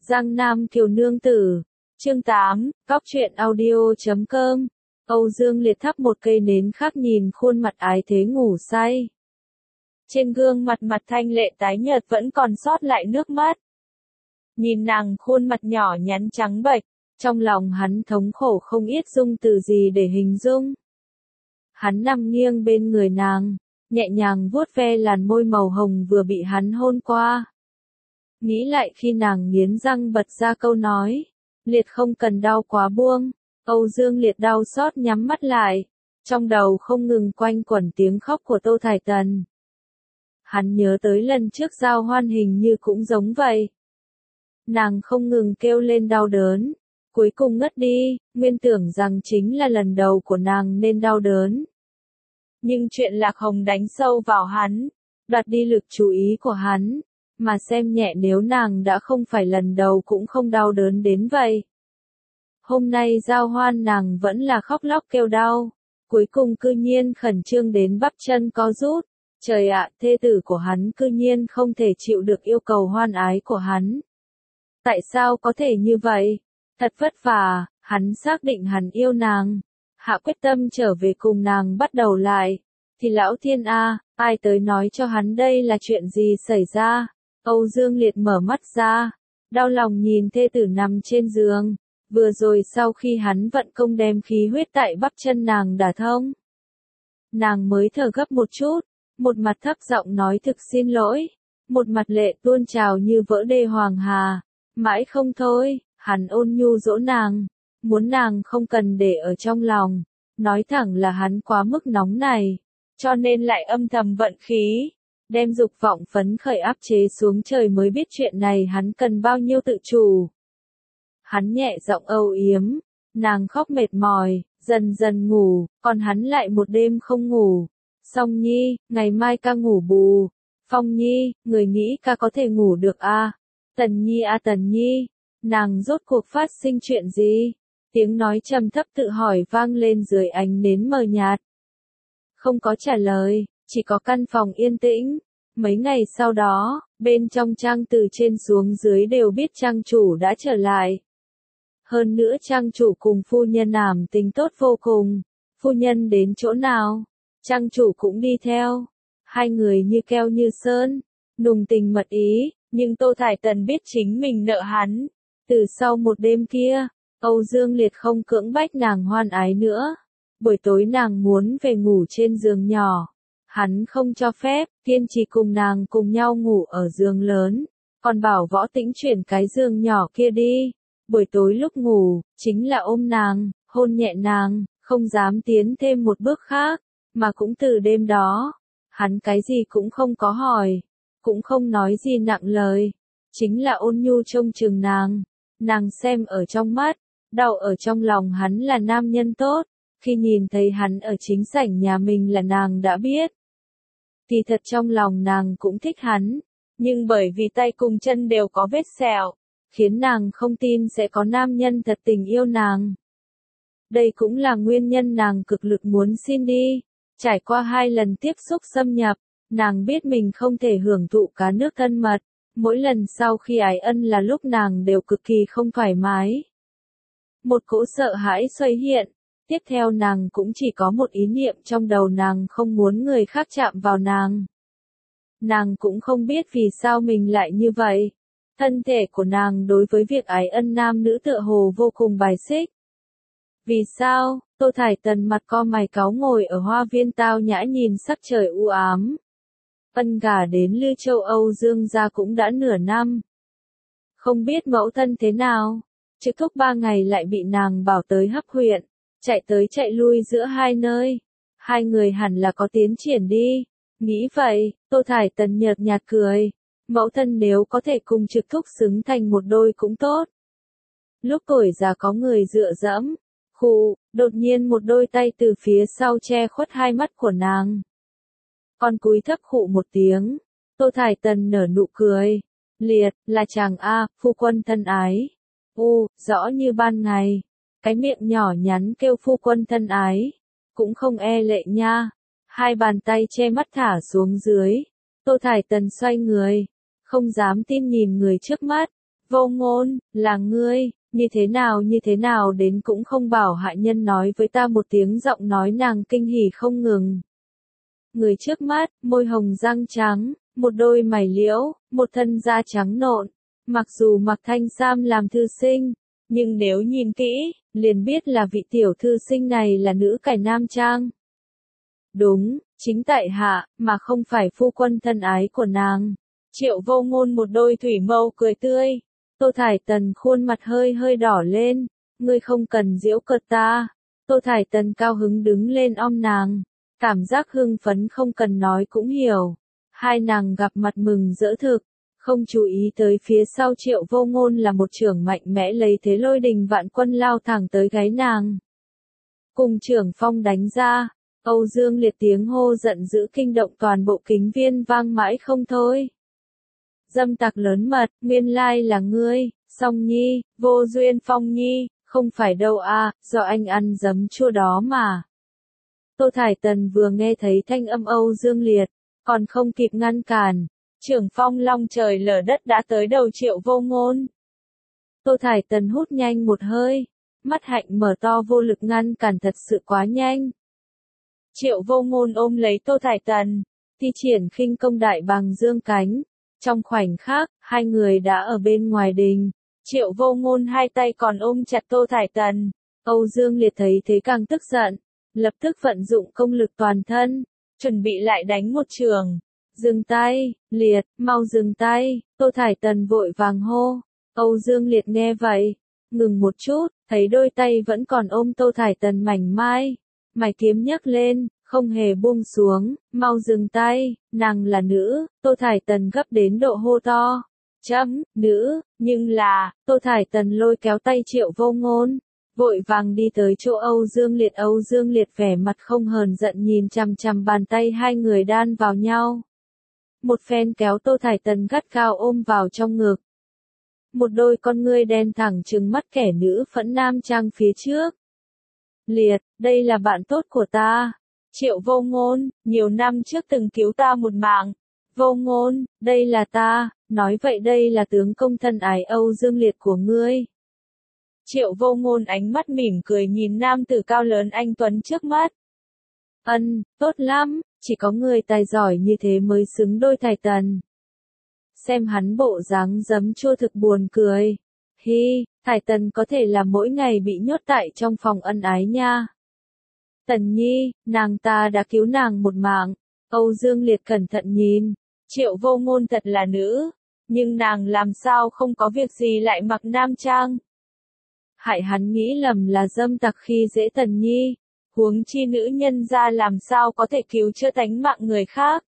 Giang Nam Kiều Nương Tử, chương 8, Cóc truyện audio.com. Âu Dương Liệt thắp một cây nến khắc nhìn khuôn mặt ái thế ngủ say. Trên gương mặt thanh lệ tái nhợt vẫn còn sót lại nước mắt. Nhìn nàng khuôn mặt nhỏ nhắn trắng bệch, trong lòng hắn thống khổ không biết dung từ gì để hình dung. Hắn nằm nghiêng bên người nàng, nhẹ nhàng vuốt ve làn môi màu hồng vừa bị hắn hôn qua. Nghĩ lại khi nàng nghiến răng bật ra câu nói, Liệt không cần đau quá buông. Âu Dương Liệt đau xót nhắm mắt lại, trong đầu không ngừng quanh quẩn tiếng khóc của Tô Thải Tần. Hắn nhớ tới lần trước giao hoan hình như cũng giống vậy. Nàng không ngừng kêu lên đau đớn, cuối cùng ngất đi, nguyên tưởng rằng chính là lần đầu của nàng nên đau đớn. Nhưng chuyện Lạc Hồng đánh sâu vào hắn, đoạt đi lực chú ý của hắn, mà xem nhẹ nếu nàng đã không phải lần đầu cũng không đau đớn đến vậy. Hôm nay giao hoan nàng vẫn là khóc lóc kêu đau, cuối cùng cư nhiên khẩn trương đến bắp chân co rút. Trời ạ, thê tử của hắn cư nhiên không thể chịu được yêu cầu hoan ái của hắn. Tại sao có thể như vậy? Thật vất vả, hắn xác định hắn yêu nàng, hạ quyết tâm trở về cùng nàng bắt đầu lại. Thì lão thiên a, ai tới nói cho hắn đây là chuyện gì xảy ra? Âu Dương Liệt mở mắt ra, đau lòng nhìn thê tử nằm trên giường. Vừa rồi sau khi hắn vận công đem khí huyết tại bắp chân nàng đả thông, nàng mới thở gấp một chút, một mặt thấp giọng nói thực xin lỗi, một mặt lệ tuôn trào như vỡ đê hoàng hà. Mãi không thôi, hắn ôn nhu dỗ nàng, muốn nàng không cần để ở trong lòng, nói thẳng là hắn quá mức nóng này, cho nên lại âm thầm vận khí, đem dục vọng phấn khởi áp chế xuống trời mới biết chuyện này hắn cần bao nhiêu tự chủ. Hắn nhẹ giọng âu yếm, nàng khóc mệt mỏi, dần dần ngủ, còn hắn lại một đêm không ngủ. Song Nhi, ngày mai ca ngủ bù. Phong Nhi, người nghĩ ca có thể ngủ được à? Tần Nhi à Tần Nhi, nàng rốt cuộc phát sinh chuyện gì? Tiếng nói trầm thấp tự hỏi vang lên dưới ánh nến mờ nhạt. Không có trả lời, chỉ có căn phòng yên tĩnh. Mấy ngày sau đó, bên trong trang từ trên xuống dưới đều biết trang chủ đã trở lại. Hơn nữa trang chủ cùng phu nhân ảm tính tốt vô cùng. Phu nhân đến chỗ nào, trang chủ cũng đi theo. Hai người như keo như sơn, nùng tình mật ý, nhưng Tô Thải Tần biết chính mình nợ hắn. Từ sau một đêm kia, Âu Dương Liệt không cưỡng bách nàng hoan ái nữa. Buổi tối nàng muốn về ngủ trên giường nhỏ. Hắn không cho phép, kiên trì cùng nàng cùng nhau ngủ ở giường lớn. Còn bảo Võ Tĩnh chuyển cái giường nhỏ kia đi. Buổi tối lúc ngủ, chính là ôm nàng, hôn nhẹ nàng, không dám tiến thêm một bước khác. Mà cũng từ đêm đó, hắn cái gì cũng không có hỏi, cũng không nói gì nặng lời. Chính là ôn nhu trông chừng nàng xem ở trong mắt, đau ở trong lòng hắn là nam nhân tốt. Khi nhìn thấy hắn ở chính sảnh nhà mình là nàng đã biết. Thì thật trong lòng nàng cũng thích hắn, nhưng bởi vì tay cùng chân đều có vết sẹo, khiến nàng không tin sẽ có nam nhân thật tình yêu nàng. Đây cũng là nguyên nhân nàng cực lực muốn xin đi. Trải qua 2 lần tiếp xúc xâm nhập, nàng biết mình không thể hưởng thụ cá nước thân mật. Mỗi lần sau khi ái ân là lúc nàng đều cực kỳ không thoải mái. Một cỗ sợ hãi xoay hiện. Tiếp theo nàng cũng chỉ có một ý niệm trong đầu, nàng không muốn người khác chạm vào nàng. Nàng cũng không biết vì sao mình lại như vậy. Thân thể của nàng đối với việc ái ân nam nữ tựa hồ vô cùng bài xích. Vì sao? Tô Thải Tần mặt co mày cáu ngồi ở hoa viên tao nhã nhìn sắc trời u ám. Ân gả đến Lư Châu Âu Dương gia cũng đã nửa năm. Không biết mẫu thân thế nào, trực thúc 3 ngày lại bị nàng bảo tới Hấp huyện, chạy tới chạy lui giữa hai nơi. Hai người hẳn là có tiến triển đi. Nghĩ vậy, Tô Thải Tần nhợt nhạt cười. Mẫu thân nếu có thể cùng trực thúc xứng thành một đôi cũng tốt. Lúc tuổi già có người dựa dẫm. Đột nhiên một đôi tay từ phía sau che khuất hai mắt của nàng. Con cúi thấp khụ một tiếng. Tô Thải Tần nở nụ cười. Liệt, là chàng a, phu quân thân ái. Rõ như ban ngày. Cái miệng nhỏ nhắn kêu phu quân thân ái. Cũng không e lệ nha. Hai bàn tay che mắt thả xuống dưới. Tô Thải Tần xoay người. Không dám tin nhìn người trước mắt. Vô Ngôn, là ngươi, như thế nào đến cũng không bảo hạ nhân nói với ta một tiếng, giọng nói nàng kinh hỉ không ngừng. Người trước mắt, môi hồng răng trắng, một đôi mày liễu, một thân da trắng nộn, mặc dù mặc thanh sam làm thư sinh, nhưng nếu nhìn kỹ, liền biết là vị tiểu thư sinh này là nữ cải nam trang. Đúng, chính tại hạ, mà không phải phu quân thân ái của nàng. Triệu Vô Ngôn một đôi thủy mâu cười tươi. Tô Thải Tần khuôn mặt hơi hơi đỏ lên, ngươi không cần giễu cợt ta. Tô Thải Tần cao hứng đứng lên ôm nàng, cảm giác hưng phấn không cần nói cũng hiểu. Hai nàng gặp mặt mừng rỡ thực, không chú ý tới phía sau Triệu Vô Ngôn là một chưởng mạnh mẽ lấy thế lôi đình vạn quân lao thẳng tới gáy nàng. Cùng chưởng phong đánh ra, Âu Dương Liệt tiếng hô giận dữ kinh động toàn bộ kính viên vang mãi không thôi. Dâm tặc lớn mật, nguyên lai là ngươi, Song Nhi, vô duyên Phong Nhi, không phải đâu à, do anh ăn giấm chua đó mà. Tô Thải Tần vừa nghe thấy thanh âm Âu Dương Liệt, còn không kịp ngăn cản, chưởng phong long trời lở đất đã tới đầu Triệu Vô Ngôn. Tô Thải Tần hút nhanh một hơi, mắt hạnh mở to vô lực ngăn cản thật sự quá nhanh. Triệu Vô Ngôn ôm lấy Tô Thải Tần, thi triển khinh công đại bàng dương cánh. Trong khoảnh khắc, hai người đã ở bên ngoài đình. Triệu Vô Ngôn hai tay còn ôm chặt Tô Thải Tần. Âu Dương Liệt thấy thế càng tức giận, lập tức vận dụng công lực toàn thân, chuẩn bị lại đánh một chưởng. Dừng tay, Liệt, mau dừng tay, Tô Thải Tần vội vàng hô. Âu Dương Liệt nghe vậy, ngừng một chút, thấy đôi tay vẫn còn ôm Tô Thải Tần mảnh mai. Mày kiếm nhấc lên, không hề buông xuống, mau dừng tay, nàng là nữ, Tô Thải Tần gấp đến độ hô to. Nữ, nhưng là, Tô Thải Tần lôi kéo tay Triệu Vô Ngôn, vội vàng đi tới chỗ Âu Dương Liệt. Âu Dương Liệt vẻ mặt không hờn giận nhìn chằm chằm bàn tay hai người đan vào nhau. Một phen kéo Tô Thải Tần gắt gao ôm vào trong ngực. Một đôi con ngươi đen thẳng trừng mắt kẻ nữ phẫn nam trang phía trước. Liệt, đây là bạn tốt của ta. Triệu Vô Ngôn, nhiều năm trước từng cứu ta một mạng. Vô Ngôn, đây là ta, nói vậy đây là tướng công thân ái Âu Dương Liệt của ngươi. Triệu Vô Ngôn ánh mắt mỉm cười nhìn nam tử cao lớn anh tuấn trước mắt. Tốt lắm, chỉ có người tài giỏi như thế mới xứng đôi Thải Tần. Xem hắn bộ dáng giấm chua thực buồn cười. Hi, Thải Tần có thể là mỗi ngày bị nhốt tại trong phòng ân ái nha. Tần Nhi, nàng ta đã cứu nàng một mạng. Âu Dương Liệt cẩn thận nhìn. Triệu Vô Ngôn thật là nữ, nhưng nàng làm sao không có việc gì lại mặc nam trang. Hại hắn nghĩ lầm là dâm tặc khi dễ Tần Nhi, huống chi nữ nhân ra làm sao có thể cứu chữa tánh mạng người khác.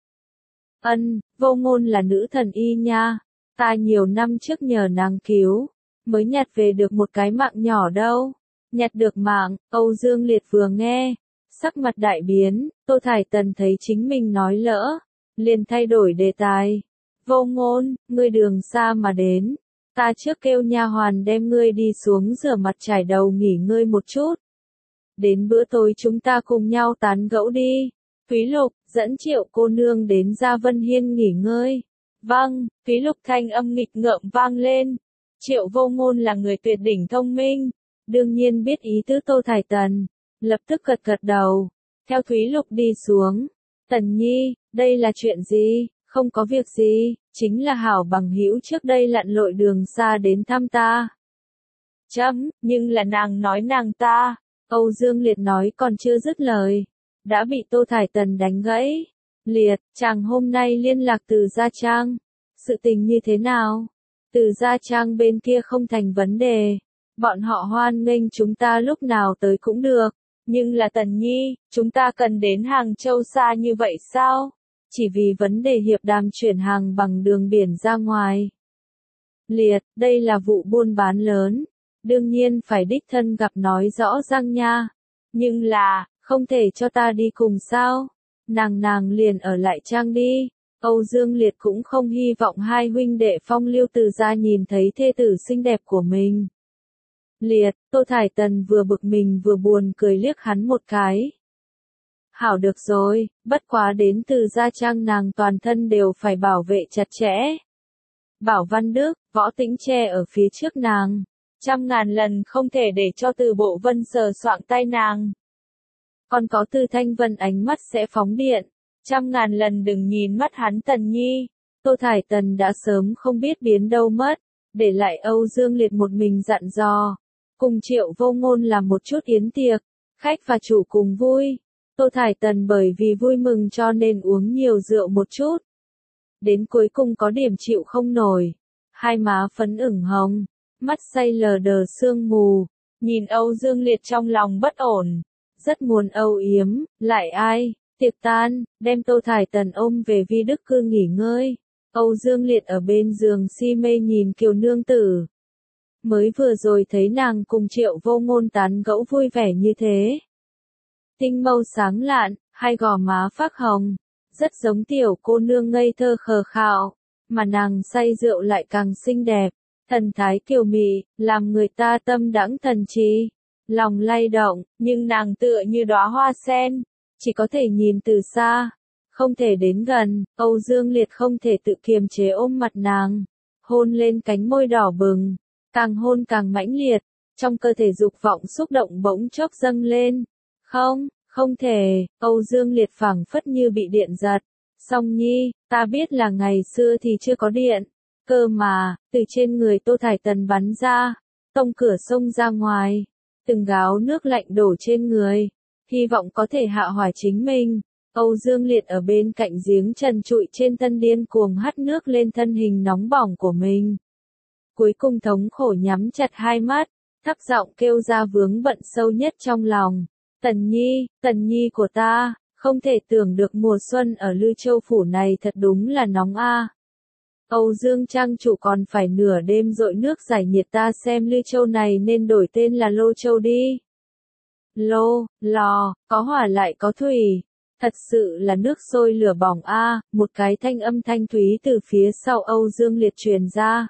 Vô Ngôn là nữ thần y nha, ta nhiều năm trước nhờ nàng cứu, mới nhặt về được một cái mạng nhỏ đâu. Nhặt được mạng, Âu Dương Liệt vừa nghe, sắc mặt đại biến, Tô Thải Tần thấy chính mình nói lỡ, liền thay đổi đề tài. Vô Ngôn, ngươi đường xa mà đến, ta trước kêu nha hoàn đem ngươi đi xuống rửa mặt chải đầu nghỉ ngơi một chút. Đến bữa tối chúng ta cùng nhau tán gẫu đi. Thúy Lục, dẫn Triệu cô nương đến Gia Vân Hiên nghỉ ngơi. Vâng, Thúy Lục thanh âm nghịch ngợm vang lên. Triệu Vô Ngôn là người tuyệt đỉnh thông minh, đương nhiên biết ý tứ Tô Thải Tần, lập tức gật gật đầu, theo Thúy Lục đi xuống. Tần Nhi, đây là chuyện gì? Không có việc gì, chính là hảo bằng hữu trước đây lặn lội đường xa đến thăm ta. Nhưng là nàng nói nàng ta, Âu Dương Liệt nói còn chưa dứt lời, đã bị Tô Thải Tần đánh gãy. Liệt, chàng hôm nay liên lạc từ Gia Trang, sự tình như thế nào? Từ Gia Trang bên kia không thành vấn đề, bọn họ hoan nghênh chúng ta lúc nào tới cũng được, nhưng là Tần Nhi, chúng ta cần đến Hàng Châu xa như vậy sao? Chỉ vì vấn đề hiệp đàm chuyển hàng bằng đường biển ra ngoài. Liệt, đây là vụ buôn bán lớn, đương nhiên phải đích thân gặp nói rõ ràng nha. Nhưng là, không thể cho ta đi cùng sao? Nàng liền ở lại Trang đi. Âu Dương Liệt cũng không hy vọng hai huynh đệ Phong Lưu Từ gia nhìn thấy thê tử xinh đẹp của mình. Liệt, Tô Thải Tần vừa bực mình vừa buồn cười liếc hắn một cái. Hảo được rồi, bất quá đến Từ Gia Trang nàng toàn thân đều phải bảo vệ chặt chẽ. Bảo Văn Đức, Võ Tĩnh che ở phía trước nàng. Trăm ngàn lần không thể để cho Từ Bộ Vân sờ soạng tay nàng. Còn có Từ Thanh Vân ánh mắt sẽ phóng điện. Trăm ngàn lần đừng nhìn mắt hắn Tần Nhi. Tô Thải Tần đã sớm không biết biến đâu mất. Để lại Âu Dương Liệt một mình dặn dò. Cùng Triệu Vô Ngôn làm một chút yến tiệc. Khách và chủ cùng vui. Tô Thải Tần bởi vì vui mừng cho nên uống nhiều rượu một chút. Đến cuối cùng có điểm chịu không nổi. Hai má phấn ửng hồng. Mắt say lờ đờ sương mù. Nhìn Âu Dương Liệt trong lòng bất ổn. Rất muốn âu yếm, lại ai, tiệc tan, đem Tô Thải Tần ôm về Vi Đức Cư nghỉ ngơi. Âu Dương Liệt ở bên giường si mê nhìn Kiều nương tử. Mới vừa rồi thấy nàng cùng Triệu Vô Ngôn tán gẫu vui vẻ như thế. Tinh mâu sáng lạn, hai gò má phác hồng. Rất giống tiểu cô nương ngây thơ khờ khạo. Mà nàng say rượu lại càng xinh đẹp. Thần thái kiều mị, làm người ta tâm đãng thần trí. Lòng lay động, nhưng nàng tựa như đóa hoa sen, chỉ có thể nhìn từ xa, không thể đến gần. Âu Dương Liệt không thể tự kiềm chế ôm mặt nàng, hôn lên cánh môi đỏ bừng, càng hôn càng mãnh liệt, trong cơ thể dục vọng xúc động bỗng chốc dâng lên. Không thể, Âu Dương Liệt phảng phất như bị điện giật. Song Nhi, ta biết là ngày xưa thì chưa có điện, cơ mà, từ trên người Tô Thải Tần bắn ra, tông cửa sông ra ngoài. Từng gáo nước lạnh đổ trên người, hy vọng có thể hạ hỏa chính mình. Âu Dương Liệt ở bên cạnh giếng trần trụi trên thân điên cuồng hắt nước lên thân hình nóng bỏng của mình. Cuối cùng thống khổ nhắm chặt hai mắt, thấp giọng kêu ra vướng bận sâu nhất trong lòng. Tần Nhi của ta, không thể tưởng được mùa xuân ở Lư Châu phủ này thật đúng là nóng a. Âu Dương trang chủ còn phải nửa đêm dội nước giải nhiệt, ta xem Lư Châu này nên đổi tên là Lô Châu đi. Lò, có hỏa lại có thủy. Thật sự là nước sôi lửa bỏng a. Một cái thanh âm thanh thúy từ phía sau Âu Dương Liệt truyền ra.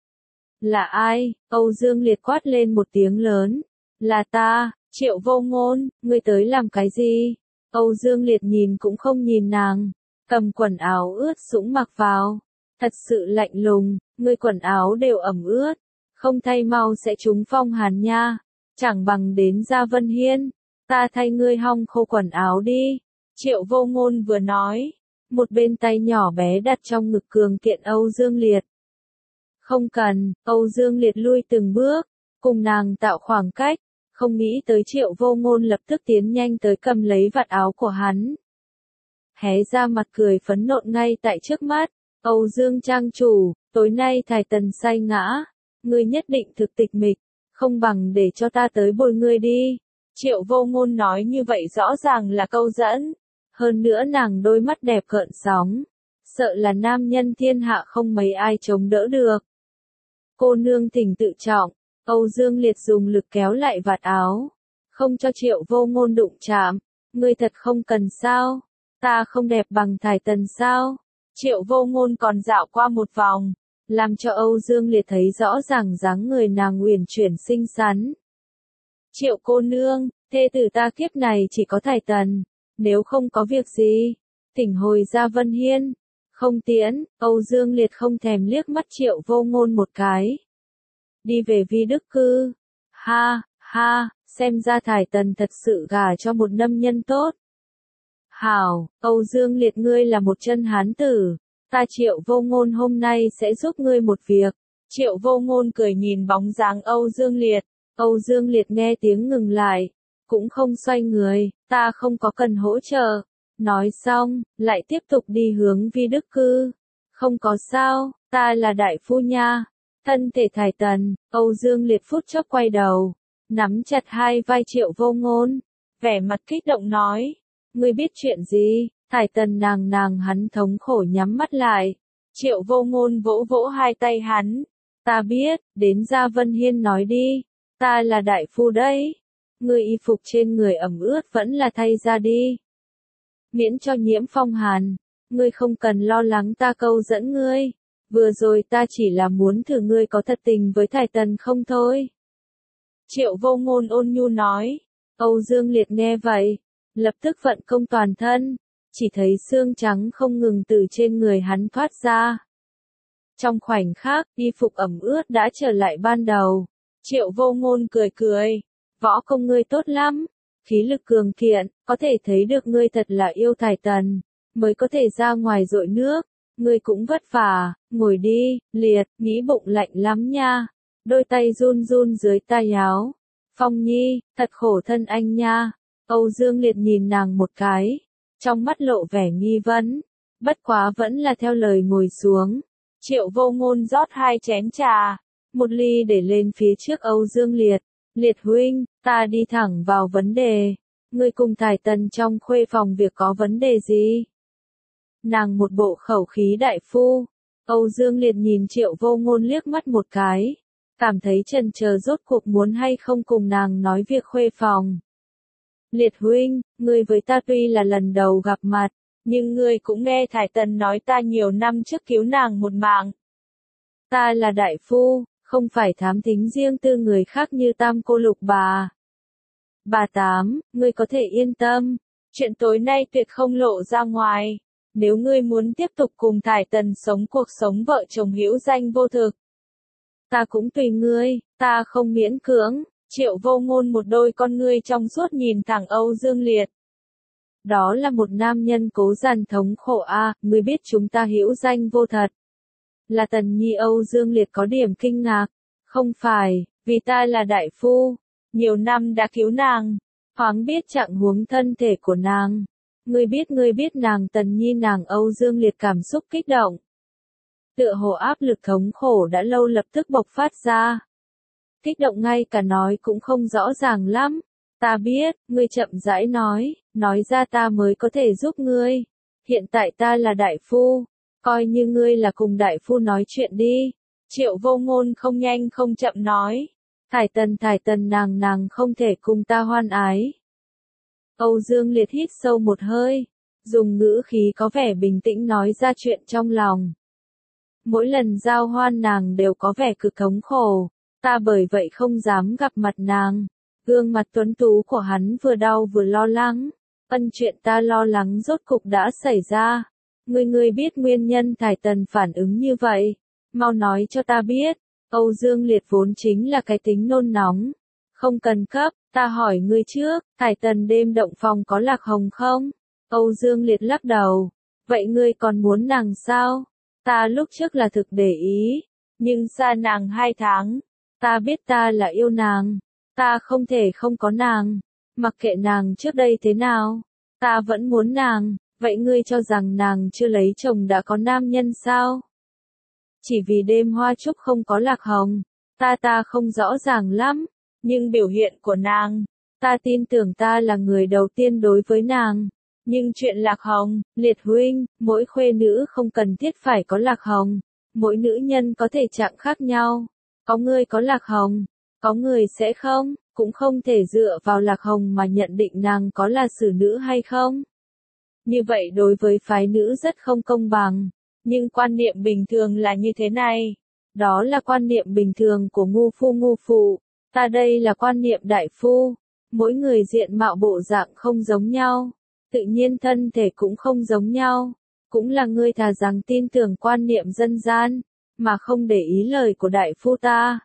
Là ai? Âu Dương Liệt quát lên một tiếng lớn. Là ta, Triệu Vô Ngôn, ngươi tới làm cái gì? Âu Dương Liệt nhìn cũng không nhìn nàng, cầm quần áo ướt sũng mặc vào. Thật sự lạnh lùng, ngươi quần áo đều ẩm ướt, không thay mau sẽ trúng phong hàn nha, chẳng bằng đến ra Vân Hiên, ta thay ngươi hong khô quần áo đi. Triệu Vô Ngôn vừa nói, một bên tay nhỏ bé đặt trong ngực cường kiện Âu Dương Liệt. Không cần, Âu Dương Liệt lui từng bước, cùng nàng tạo khoảng cách, không nghĩ tới Triệu Vô Ngôn lập tức tiến nhanh tới cầm lấy vạt áo của hắn. Hé ra mặt cười phấn nộ ngay tại trước mắt. Âu Dương trang chủ, tối nay Thải Tần say ngã, ngươi nhất định thực tịch mịch, không bằng để cho ta tới bồi ngươi đi. Triệu Vô Ngôn nói như vậy rõ ràng là câu dẫn, hơn nữa nàng đôi mắt đẹp gợn sóng, sợ là nam nhân thiên hạ không mấy ai chống đỡ được. Cô nương thỉnh tự trọng, Âu Dương Liệt dùng lực kéo lại vạt áo, không cho Triệu Vô Ngôn đụng chạm, ngươi thật không cần sao, ta không đẹp bằng Thải Tần sao? Triệu Vô Ngôn còn dạo qua một vòng, làm cho Âu Dương Liệt thấy rõ ràng dáng người nàng uyển chuyển xinh xắn. Triệu cô nương, thê tử ta kiếp này chỉ có Thải Tần, nếu không có việc gì, thỉnh hồi ra Vân Hiên. Không tiễn, Âu Dương Liệt không thèm liếc mắt Triệu Vô Ngôn một cái. Đi về Vi Đức Cư. Ha, xem ra Thải Tần thật sự gả cho một nam nhân tốt. Hảo, Âu Dương Liệt ngươi là một chân hán tử, ta Triệu Vô Ngôn hôm nay sẽ giúp ngươi một việc. Triệu Vô Ngôn cười nhìn bóng dáng Âu Dương Liệt, Âu Dương Liệt nghe tiếng ngừng lại, cũng không xoay người, ta không có cần hỗ trợ. Nói xong, lại tiếp tục đi hướng Vi Đức Cư. Không có sao, ta là đại phu nha. Thân thể Thải Tần, Âu Dương Liệt phút chốc quay đầu, nắm chặt hai vai Triệu Vô Ngôn, vẻ mặt kích động nói. Ngươi biết chuyện gì? Thải Tần nàng hắn thống khổ nhắm mắt lại. Triệu Vô Ngôn vỗ vỗ hai tay hắn. Ta biết, đến ra Vân Hiên nói đi. Ta là đại phu đấy. Ngươi y phục trên người ẩm ướt vẫn là thay ra đi. Miễn cho nhiễm phong hàn. Ngươi không cần lo lắng ta câu dẫn ngươi. Vừa rồi ta chỉ là muốn thử ngươi có thật tình với Thải Tần không thôi. Triệu Vô Ngôn ôn nhu nói. Âu Dương Liệt nghe vậy, lập tức vận công toàn thân, chỉ thấy xương trắng không ngừng từ trên người hắn thoát ra. Trong khoảnh khắc, y phục ẩm ướt đã trở lại ban đầu. Triệu Vô Ngôn cười cười. Võ công ngươi tốt lắm. Khí lực cường kiện, có thể thấy được ngươi thật là yêu Thải Tần. Mới có thể ra ngoài dội nước. Ngươi cũng vất vả, ngồi đi, Liệt, nghĩ bụng lạnh lắm nha. Đôi tay run run dưới tay áo. Phong Nhi, thật khổ thân anh nha. Âu Dương Liệt nhìn nàng một cái. Trong mắt lộ vẻ nghi vấn. Bất quá vẫn là theo lời ngồi xuống. Triệu Vô Ngôn rót 2 chén trà. Một ly để lên phía trước Âu Dương Liệt. Liệt huynh, ta đi thẳng vào vấn đề. Ngươi cùng Thải Tần trong khuê phòng việc có vấn đề gì? Nàng một bộ khẩu khí đại phu. Âu Dương Liệt nhìn Triệu Vô Ngôn liếc mắt một cái. Cảm thấy chần chờ rốt cuộc muốn hay không cùng nàng nói việc khuê phòng. Liệt huynh, ngươi với ta tuy là lần đầu gặp mặt, nhưng ngươi cũng nghe Thải Tần nói ta nhiều năm trước cứu nàng một mạng. Ta là đại phu, không phải thám thính riêng tư người khác như Tam cô Lục bà. Bà Tám, ngươi có thể yên tâm, chuyện tối nay tuyệt không lộ ra ngoài. Nếu ngươi muốn tiếp tục cùng Thải Tần sống cuộc sống vợ chồng hữu danh vô thực, ta cũng tùy ngươi, ta không miễn cưỡng. Triệu Vô Ngôn một đôi con ngươi trong suốt nhìn thẳng Âu Dương Liệt. Đó là một nam nhân cố giàn thống khổ a, ngươi biết chúng ta hữu danh vô thật. Là Tần Nhi. Âu Dương Liệt có điểm kinh ngạc. Không phải, vì ta là đại phu, nhiều năm đã cứu nàng, thoáng biết trạng huống thân thể của nàng. Ngươi biết nàng Tần Nhi. Nàng Âu Dương Liệt cảm xúc kích động. Tựa hồ áp lực thống khổ đã lâu lập tức bộc phát ra. Kích động ngay cả nói cũng không rõ ràng lắm. Ta biết, ngươi chậm rãi nói ra ta mới có thể giúp ngươi. Hiện tại ta là đại phu, coi như ngươi là cùng đại phu nói chuyện đi. Triệu Vô Ngôn không nhanh không chậm nói. Thải Tần nàng không thể cùng ta hoan ái. Âu Dương Liệt hít sâu một hơi, dùng ngữ khí có vẻ bình tĩnh nói ra chuyện trong lòng. Mỗi lần giao hoan nàng đều có vẻ cực thống khổ, ta bởi vậy không dám gặp mặt nàng. Gương mặt tuấn tú của hắn vừa đau vừa lo lắng. Chuyện ta lo lắng rốt cục đã xảy ra. Ngươi biết nguyên nhân Thải Tần phản ứng như vậy, mau nói cho ta biết. Âu Dương Liệt vốn chính là cái tính nôn nóng. Không cần cấp, ta hỏi ngươi trước, Thải Tần đêm động phòng có Lạc Hồng không? Âu Dương Liệt lắc đầu. Vậy ngươi còn muốn nàng sao? Ta lúc trước là thực để ý, nhưng xa nàng 2 tháng. Ta biết ta là yêu nàng, ta không thể không có nàng. Mặc kệ nàng trước đây thế nào, ta vẫn muốn nàng. Vậy ngươi cho rằng nàng chưa lấy chồng đã có nam nhân sao? Chỉ vì đêm hoa trúc không có Lạc Hồng, ta không rõ ràng lắm, nhưng biểu hiện của nàng, ta tin tưởng ta là người đầu tiên đối với nàng. Nhưng chuyện Lạc Hồng, Liệt huynh, mỗi khuê nữ không cần thiết phải có Lạc Hồng, mỗi nữ nhân có thể trạng khác nhau. Có người có Lạc Hồng, có người sẽ không, cũng không thể dựa vào Lạc Hồng mà nhận định nàng có là xử nữ hay không. Như vậy đối với phái nữ rất không công bằng, nhưng quan niệm bình thường là như thế này. Đó là quan niệm bình thường của ngu phụ, ta đây là quan niệm đại phu. Mỗi người diện mạo bộ dạng không giống nhau, tự nhiên thân thể cũng không giống nhau. Cũng là ngươi thà rằng tin tưởng quan niệm dân gian, mà không để ý lời của đại phu ta.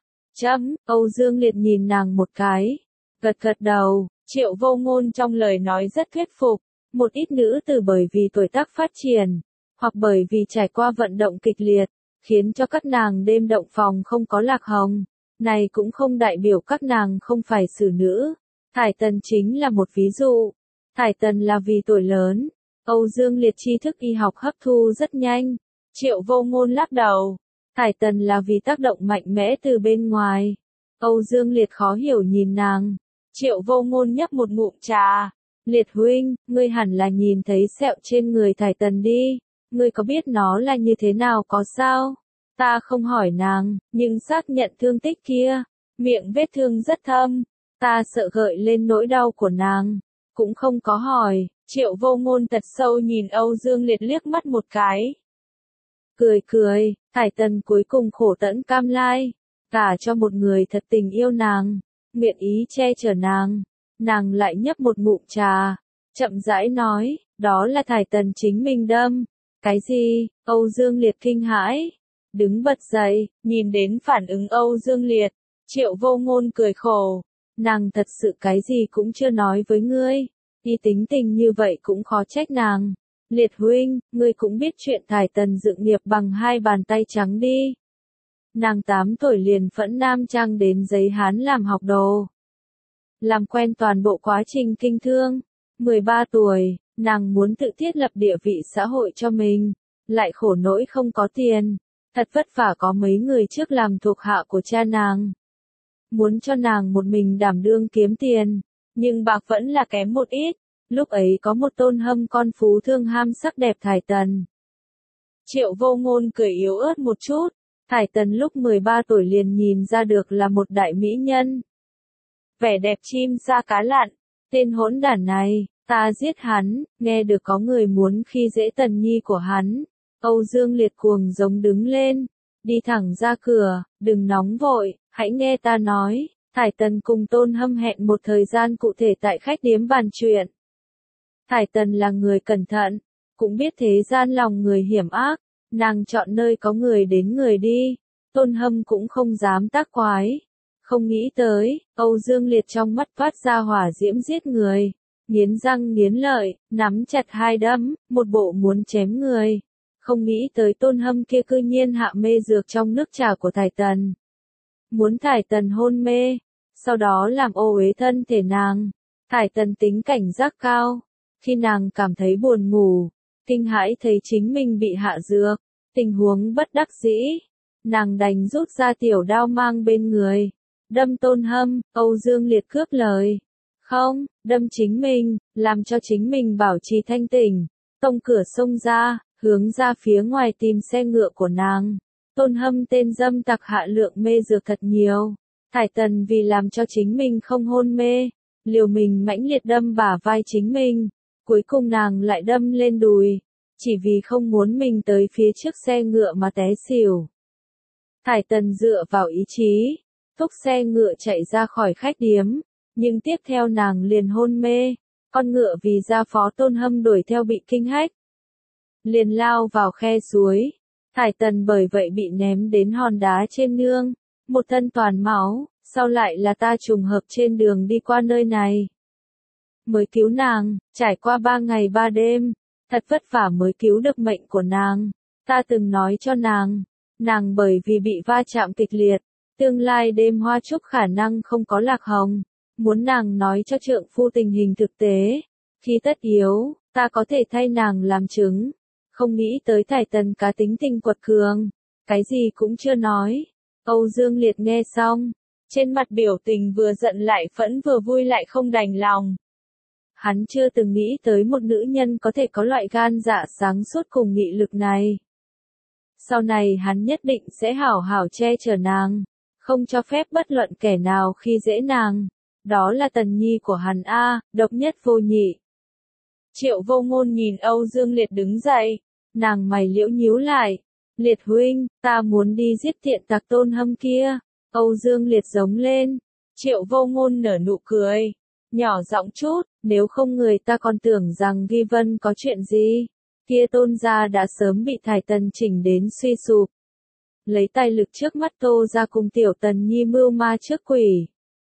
Âu Dương Liệt nhìn nàng một cái, gật đầu. Triệu Vô Ngôn trong lời nói rất thuyết phục. Một ít nữ tử bởi vì tuổi tác phát triển, hoặc bởi vì trải qua vận động kịch liệt, khiến cho các nàng đêm động phòng không có Lạc Hồng. Này cũng không đại biểu các nàng không phải xử nữ. Thải Tần chính là một ví dụ. Thải Tần là vì tuổi lớn. Âu Dương Liệt tri thức y học hấp thu rất nhanh. Triệu Vô Ngôn lắc đầu. Thải Tần là vì tác động mạnh mẽ từ bên ngoài. Âu Dương Liệt khó hiểu nhìn nàng. Triệu Vô Ngôn nhấp một ngụm trà. Liệt huynh, ngươi hẳn là nhìn thấy sẹo trên người Thải Tần đi. Ngươi có biết nó là như thế nào có sao? Ta không hỏi nàng, nhưng xác nhận thương tích kia. Miệng vết thương rất thâm. Ta sợ gợi lên nỗi đau của nàng. Cũng không có hỏi. Triệu Vô Ngôn thật sâu nhìn Âu Dương Liệt liếc mắt một cái. Cười, Thải Tần cuối cùng khổ tẫn cam lai. Cả cho một người thật tình yêu nàng. Nguyện ý che chở nàng. Nàng lại nhấp một ngụm trà, chậm rãi nói, đó là Thải Tần chính mình đâm. Cái gì? Âu Dương Liệt kinh hãi. đứng bật dậy, nhìn đến phản ứng Âu Dương Liệt, Triệu Vô Ngôn cười khổ. Nàng thật sự cái gì cũng chưa nói với ngươi, y tính tình như vậy cũng khó trách nàng. Liệt huynh, ngươi cũng biết chuyện Thải Tần dựng nghiệp bằng hai bàn tay trắng đi. Nàng 8 tuổi liền phẫn nam trang đến giấy Hán làm học đồ. Làm quen toàn bộ quá trình kinh thương. 13 tuổi, nàng muốn tự thiết lập địa vị xã hội cho mình, lại khổ nỗi không có tiền. Thật vất vả có mấy người trước làm thuộc hạ của cha nàng. Muốn cho nàng một mình đảm đương kiếm tiền, nhưng bạc vẫn là kém một ít. Lúc ấy có một Tôn Hâm con phú thương ham sắc đẹp Thải Tần. Triệu Vô Ngôn cười yếu ớt một chút. Thải Tần lúc 13 tuổi liền nhìn ra được là một đại mỹ nhân. Vẻ đẹp chim sa cá lặn, tên hỗn đản này, ta giết hắn, nghe được có người muốn khi dễ Tần Nhi của hắn. Âu Dương Liệt cuồng giống đứng lên, đi thẳng ra cửa, đừng nóng vội, hãy nghe ta nói. Thải Tần cùng Tôn Hâm hẹn một thời gian cụ thể tại khách điếm bàn chuyện. Thải Tần là người cẩn thận, cũng biết thế gian lòng người hiểm ác, nàng chọn nơi có người đến người đi. Tôn Hâm cũng không dám tác quái. Không nghĩ tới, Âu Dương Liệt trong mắt phát ra hỏa diễm giết người, nghiến răng nghiến lợi, nắm chặt hai đấm, một bộ muốn chém người. Không nghĩ tới Tôn Hâm kia cư nhiên hạ mê dược trong nước trà của Thải Tần. Muốn Thải Tần hôn mê, sau đó làm ô uế thân thể nàng. Thải Tần tính cảnh giác cao, khi nàng cảm thấy buồn ngủ, kinh hãi thấy chính mình bị hạ dược, tình huống bất đắc dĩ, nàng đành rút ra tiểu đao mang bên người, đâm Tôn Hâm. Âu Dương Liệt cướp lời, không, đâm chính mình, làm cho chính mình bảo trì thanh tỉnh, tông cửa xông ra, hướng ra phía ngoài tìm xe ngựa của nàng. Tôn Hâm tên dâm tặc hạ lượng mê dược thật nhiều, Thải Tần vì làm cho chính mình không hôn mê, liều mình mãnh liệt đâm bả vai chính mình, cuối cùng nàng lại đâm lên đùi, chỉ vì không muốn mình tới phía trước xe ngựa mà té xỉu. Thải Tần dựa vào ý chí, thúc xe ngựa chạy ra khỏi khách điếm, nhưng tiếp theo nàng liền hôn mê, con ngựa vì gia phó Tôn Hâm đuổi theo bị kinh hách, liền lao vào khe suối. Thải Tần bởi vậy bị ném đến hòn đá trên nương, một thân toàn máu, sau lại là ta trùng hợp trên đường đi qua nơi này. Mới cứu nàng, trải qua 3 ngày 3 đêm, thật vất vả mới cứu được mệnh của nàng. Ta từng nói cho nàng bởi vì bị va chạm kịch liệt, tương lai đêm hoa trúc khả năng không có lạc hồng, muốn nàng nói cho trượng phu tình hình thực tế, khi tất yếu, ta có thể thay nàng làm chứng. Không nghĩ tới Thải Tần cá tính tình quật cường, cái gì cũng chưa nói. Âu Dương Liệt nghe xong, trên mặt biểu tình vừa giận lại phẫn vừa vui lại không đành lòng. Hắn chưa từng nghĩ tới một nữ nhân có thể có loại gan dạ sáng suốt cùng nghị lực này. Sau này hắn nhất định sẽ hảo hảo che chở nàng, không cho phép bất luận kẻ nào khi dễ nàng. Đó là Tần Nhi của hắn a, độc nhất vô nhị. Triệu Vô Ngôn nhìn Âu Dương Liệt đứng dậy, nàng mày liễu nhíu lại. Liệt huynh, ta muốn đi giết tiện tặc Tôn Hâm kia. Âu Dương Liệt giống lên. Triệu Vô Ngôn nở nụ cười, nhỏ giọng chút, nếu không người ta còn tưởng rằng Ghi Vân có chuyện gì. Kia Tôn gia đã sớm bị Thải Tần chỉnh đến suy sụp. Lấy tài lực trước mắt Tô gia cùng tiểu Tần Nhi mưu ma trước quỷ.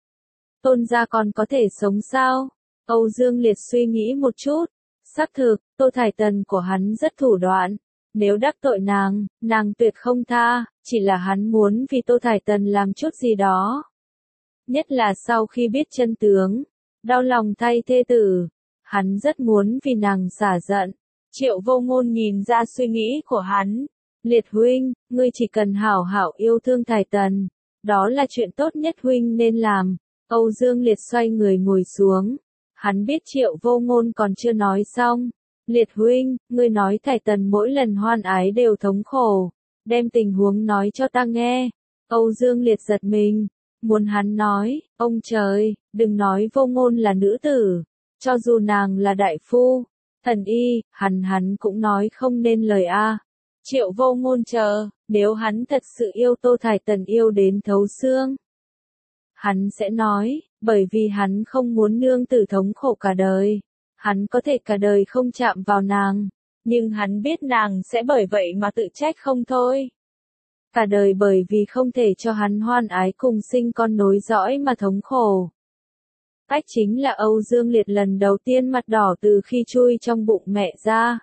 Tôn gia còn có thể sống sao? Âu Dương Liệt suy nghĩ một chút. Xác thực, Tô Thải Tần của hắn rất thủ đoạn. Nếu đắc tội nàng tuyệt không tha, chỉ là hắn muốn vì Tô Thải Tần làm chút gì đó. Nhất là sau khi biết chân tướng, đau lòng thay thê tử, hắn rất muốn vì nàng xả giận. Triệu Vô Ngôn nhìn ra suy nghĩ của hắn. Liệt huynh, ngươi chỉ cần hảo hảo yêu thương Thải Tần, đó là chuyện tốt nhất huynh nên làm. Âu Dương Liệt xoay người ngồi xuống. Hắn biết Triệu Vô Ngôn còn chưa nói xong. Liệt huynh, ngươi nói Thải Tần mỗi lần hoan ái đều thống khổ, đem tình huống nói cho ta nghe. Âu Dương Liệt giật mình, muốn hắn nói, ông trời, đừng nói Vô Ngôn là nữ tử, cho dù nàng là đại phu, thần y, hắn cũng nói không nên lời a. Triệu Vô Ngôn chờ, nếu hắn thật sự yêu Tô Thải Tần yêu đến thấu xương, hắn sẽ nói, bởi vì hắn không muốn nương tử thống khổ cả đời. Hắn có thể cả đời không chạm vào nàng, nhưng hắn biết nàng sẽ bởi vậy mà tự trách không thôi. cả đời bởi vì không thể cho hắn hoan ái cùng sinh con nối dõi mà thống khổ. Cách chính là Âu Dương Liệt lần đầu tiên mặt đỏ từ khi chui trong bụng mẹ ra.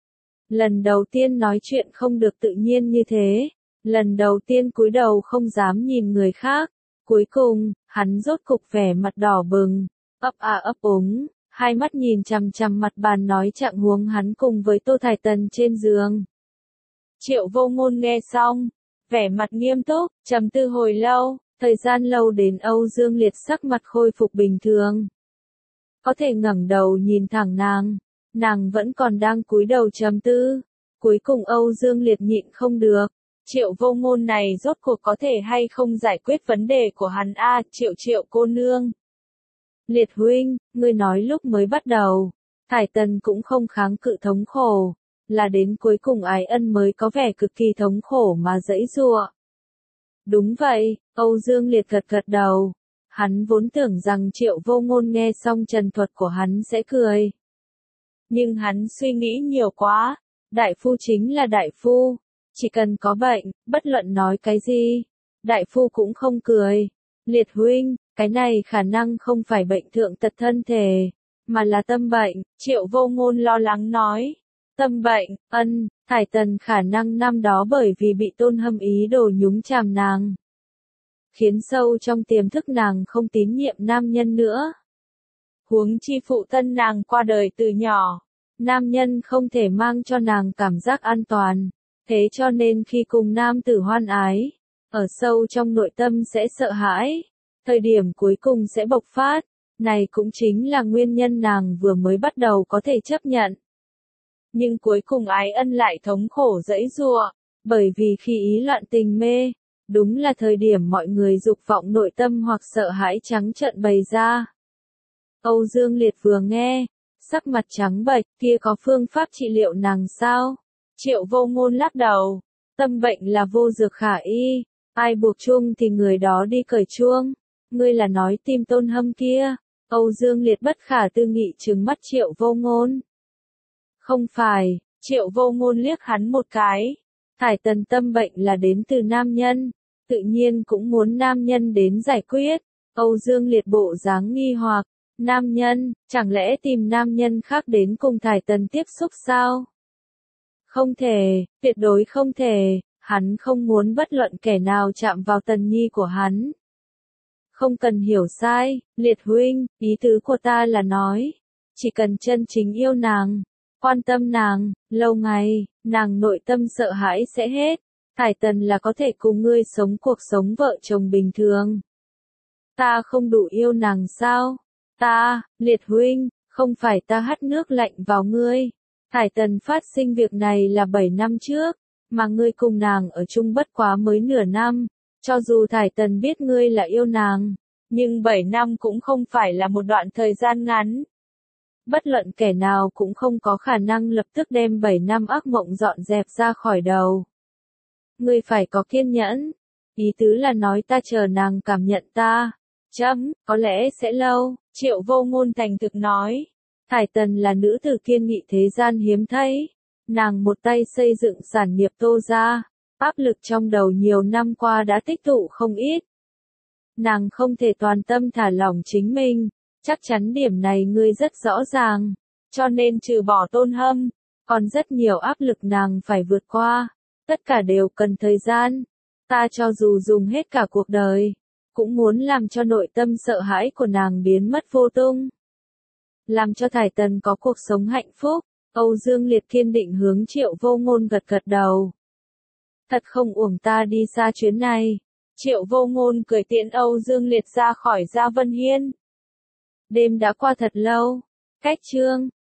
Lần đầu tiên nói chuyện không được tự nhiên như thế, lần đầu tiên cúi đầu không dám nhìn người khác, cuối cùng, hắn rốt cục vẻ mặt đỏ bừng, ấp úng, hai mắt nhìn chằm chằm mặt bàn nói trạng huống hắn cùng với Tô Thải Tần trên giường. Triệu Vô Ngôn nghe xong, vẻ mặt nghiêm túc, trầm tư hồi lâu, thời gian lâu đến Âu Dương Liệt sắc mặt khôi phục bình thường. Có thể ngẩng đầu nhìn thẳng nàng vẫn còn đang cúi đầu trầm tư. Cuối cùng Âu Dương Liệt nhịn không được, Triệu Vô Ngôn này rốt cuộc có thể hay không giải quyết vấn đề của hắn a, Triệu cô nương. Liệt huynh, ngươi nói lúc mới bắt đầu, Thải Tần cũng không kháng cự thống khổ, là đến cuối cùng Ái Ân mới có vẻ cực kỳ thống khổ mà giãy giụa. Đúng vậy, Âu Dương Liệt gật đầu. Hắn vốn tưởng rằng Triệu Vô Ngôn nghe xong trần thuật của hắn sẽ cười. Nhưng hắn suy nghĩ nhiều quá, đại phu chính là đại phu, chỉ cần có bệnh, bất luận nói cái gì, đại phu cũng không cười. Liệt huynh, cái này khả năng không phải bệnh thượng tật thân thể, mà là tâm bệnh, Triệu Vô Ngôn lo lắng nói. Tâm bệnh, Thải Tần khả năng năm đó bởi vì bị Tôn Hâm ý đồ nhúng chàm nàng, khiến sâu trong tiềm thức nàng không tín nhiệm nam nhân nữa. Huống chi phụ thân nàng qua đời từ nhỏ, nam nhân không thể mang cho nàng cảm giác an toàn, thế cho nên khi cùng nam tử hoan ái, ở sâu trong nội tâm sẽ sợ hãi, thời điểm cuối cùng sẽ bộc phát, này cũng chính là nguyên nhân nàng vừa mới bắt đầu có thể chấp nhận. Nhưng cuối cùng Ái Ân lại thống khổ giãy giụa, bởi vì khi ý loạn tình mê, đúng là thời điểm mọi người dục vọng nội tâm hoặc sợ hãi trắng trợn bày ra. Âu Dương Liệt vừa nghe, sắc mặt trắng bệch, kia có phương pháp trị liệu nàng sao? Triệu Vô Ngôn lắc đầu, tâm bệnh là vô dược khả y, ai buộc chuông thì người đó đi cởi chuông, ngươi là nói tim Tôn Hâm kia. Âu Dương Liệt bất khả tư nghị trừng mắt Triệu Vô Ngôn. Không phải, Triệu Vô Ngôn liếc hắn một cái. Thải Tần tâm bệnh là đến từ nam nhân, tự nhiên cũng muốn nam nhân đến giải quyết. Âu Dương Liệt bộ dáng nghi hoặc, nam nhân, chẳng lẽ tìm nam nhân khác đến cùng Thải Tần tiếp xúc sao? Không thể, tuyệt đối không thể, hắn không muốn bất luận kẻ nào chạm vào Tần Nhi của hắn. Không cần hiểu sai, Liệt huynh, ý tứ của ta là nói, chỉ cần chân chính yêu nàng, quan tâm nàng, lâu ngày, nàng nội tâm sợ hãi sẽ hết. Thải Tần là có thể cùng ngươi sống cuộc sống vợ chồng bình thường. Ta không đủ yêu nàng sao? Ta, Liệt huynh, không phải ta hắt nước lạnh vào ngươi. Thải Tần phát sinh việc này là 7 năm trước, mà ngươi cùng nàng ở chung bất quá mới nửa năm. Cho dù Thải Tần biết ngươi là yêu nàng, nhưng 7 năm cũng không phải là một đoạn thời gian ngắn. Bất luận kẻ nào cũng không có khả năng lập tức đem 7 năm ác mộng dọn dẹp ra khỏi đầu. Ngươi phải có kiên nhẫn. Ý tứ là nói ta chờ nàng cảm nhận ta. Có lẽ sẽ lâu, Triệu Vô Ngôn thành thực nói. Thải Tần là nữ tử kiên nghị thế gian hiếm thấy. Nàng một tay xây dựng sản nghiệp Tô gia, áp lực trong đầu nhiều năm qua đã tích tụ không ít. Nàng không thể toàn tâm thả lỏng chính mình, chắc chắn điểm này ngươi rất rõ ràng, cho nên trừ bỏ Tôn Hâm, còn rất nhiều áp lực nàng phải vượt qua, tất cả đều cần thời gian. Ta cho dù dùng hết cả cuộc đời, cũng muốn làm cho nội tâm sợ hãi của nàng biến mất vô tung. Làm cho Thải Tần có cuộc sống hạnh phúc. Âu Dương Liệt kiên định hướng Triệu Vô Ngôn gật đầu. Thật không uổng ta đi xa chuyến này. Triệu Vô Ngôn cười tiễn Âu Dương Liệt ra khỏi Gia Vân Hiên. Đêm đã qua thật lâu. Cách chương